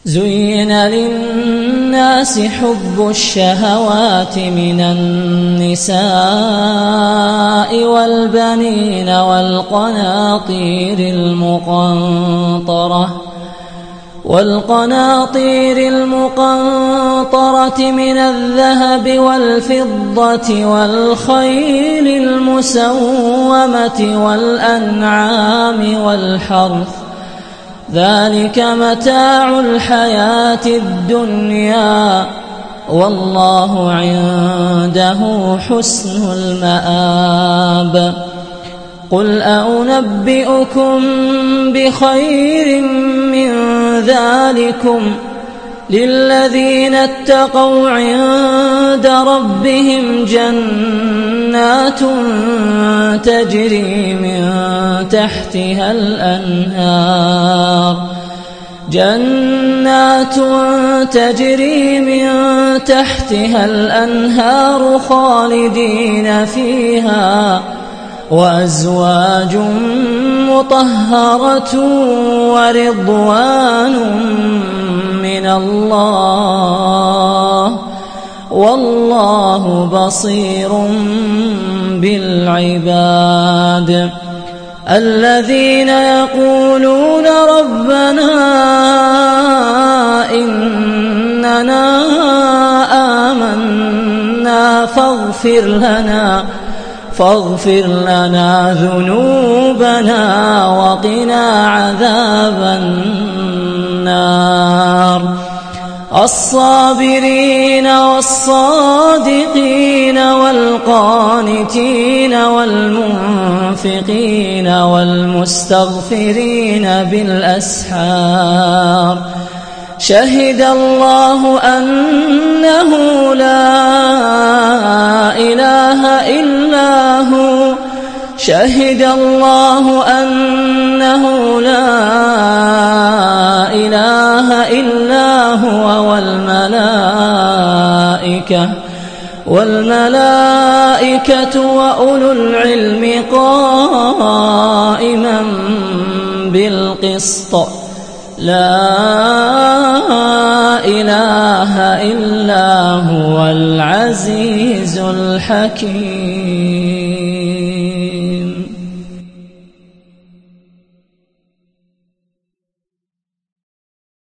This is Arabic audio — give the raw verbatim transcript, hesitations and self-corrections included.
زين للناس حب الشهوات من النساء والبنين والقناطير المقنطرة والقناطير المقنطرة من الذهب والفضة والخيل المسومة والأنعام والحرث، ذلك متاع الحياة الدنيا، والله عنده حسن المآب. قل أنبئكم بخير من ذلكم للذين اتقوا عند ربهم جنات تجري من تحتها الأنهار جنات تجري من تحتها الأنهار خالدين فيها، وأزواج مطهرة ورضوان من الله، والله بصير بالعباد. الذين يقولون ربنا إننا آمنا فاغفر لنا فاغفر لنا ذنوبنا وقنا عذاب النار. الصابرين والصادقين والقانتين والمنفقين والمستغفرين بالأسحار، شهد الله أنه لا إله إلا هو شهد الله أنه لا إله إلا هو والملائكة والملائكة وأولو العلم قائما بالقسط، لا إله إلا هو العزيز الحكيم.